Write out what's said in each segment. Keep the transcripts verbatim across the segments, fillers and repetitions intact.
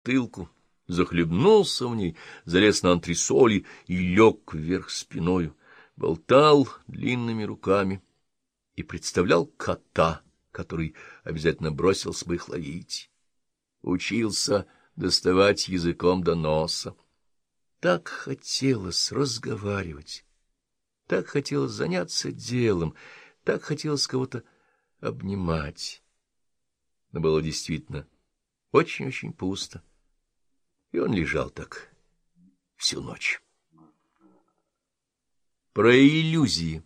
бутылку, захлебнулся в ней, залез на антресоли и лег вверх спиною, болтал длинными руками и представлял кота, который обязательно бросился бы их ловить. Учился доставать языком до носа. Так хотелось разговаривать, так хотелось заняться делом, так хотелось кого-то обнимать. Но было действительно очень-очень пусто, и он лежал так всю ночь. Про иллюзии.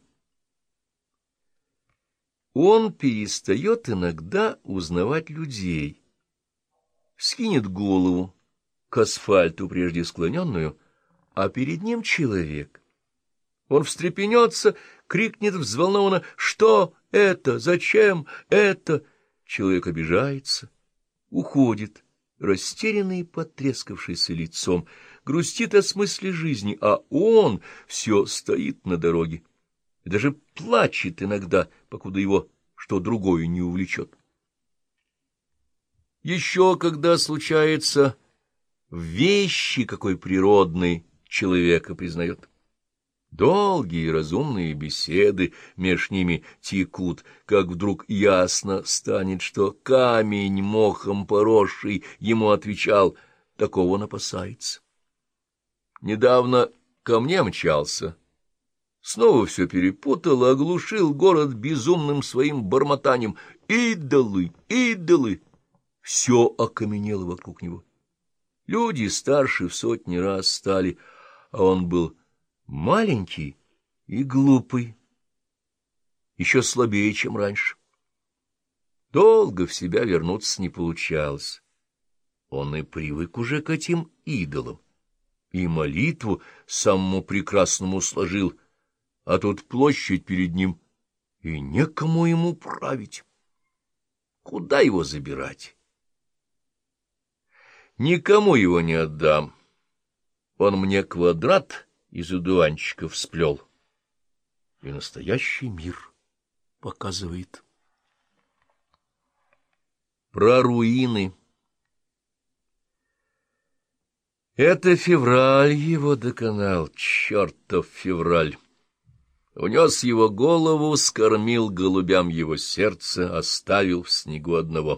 Он перестает иногда узнавать людей, скинет голову к асфальту, прежде склоненную, а перед ним человек. Он встрепенется, крикнет взволнованно: «Что это? Зачем это?» Человек обижается, уходит, растерянный и потрескавшийся лицом, грустит о смысле жизни, а он все стоит на дороге и даже плачет иногда, покуда его что другое не увлечет. Еще когда случается вещи, какой природный человека признает. Долгие разумные беседы меж ними текут, как вдруг ясно станет, что камень, мохом поросший, ему отвечал, такого он опасается. Недавно ко мне мчался, снова все перепутал, оглушил город безумным своим бормотанием. Идолы, идолы! Все окаменело вокруг него. Люди старше в сотни раз стали, а он был маленький и глупый, еще слабее, чем раньше. Долго в себя вернуться не получалось. Он и привык уже к этим идолам, и молитву самому прекрасному сложил, а тут площадь перед ним, и некому ему править. Куда его забирать? Никому его не отдам. Он мне квадрат из одуванчиков сплел, и настоящий мир показывает. Про руины. Это февраль его доконал, чертов февраль. Унес его голову, скормил голубям его сердце, оставил в снегу одного.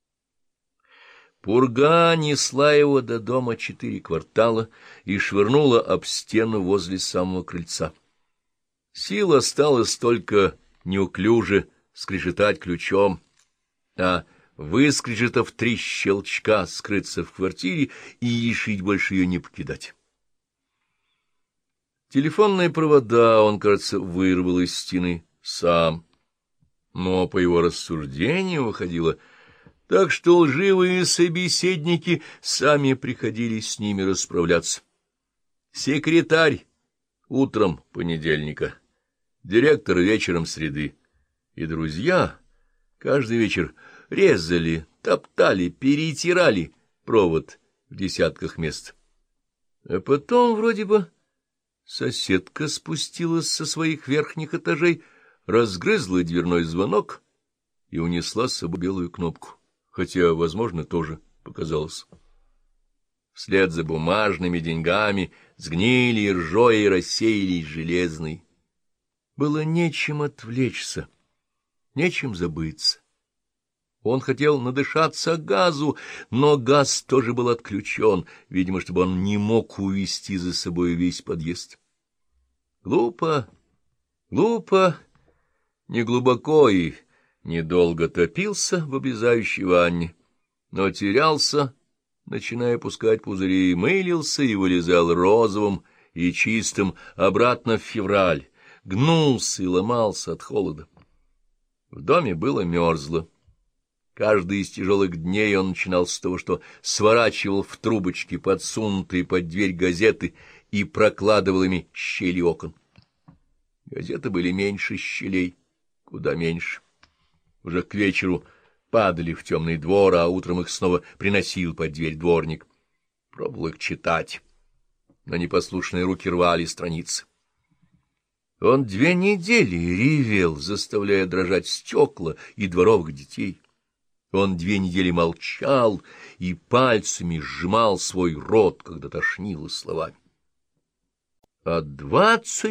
Пурга несла его до дома четыре квартала и швырнула об стену возле самого крыльца. Сил осталось только неуклюже скрежетать ключом, а, выскрежетав три щелчка, скрыться в квартире и решить больше ее не покидать. Телефонные провода он, кажется, вырвал из стены сам, но по его рассуждению выходило, так что лживые собеседники сами приходили с ними расправляться. Секретарь утром понедельника, директор вечером среды, и друзья каждый вечер резали, топтали, перетирали провод в десятках мест. А потом вроде бы соседка спустилась со своих верхних этажей, разгрызла дверной звонок и унесла с собой белую кнопку, хотя, возможно, тоже показалось. Вслед за бумажными деньгами сгнили ржой и рассеялись железные. Было нечем отвлечься, нечем забыться. Он хотел надышаться газу, но газ тоже был отключен, видимо, чтобы он не мог увести за собой весь подъезд. Глупо, глупо, неглубоко и недолго топился в облезающей ванне, но терялся, начиная пускать пузыри, мылился и вылезал розовым и чистым обратно в февраль, гнулся и ломался от холода. В доме было мерзло. Каждый из тяжелых дней он начинал с того, что сворачивал в трубочки подсунутые под дверь газеты и прокладывал ими щели окон. Газеты были меньше щелей, куда меньше. Уже к вечеру падали в темный двор, а утром их снова приносил под дверь дворник. Пробовал их читать, но непослушные руки рвали страницы. Он две недели ревел, заставляя дрожать стекла и дворовых детей. Он две недели молчал и пальцами сжимал свой рот, когда тошнило словами. А двадцать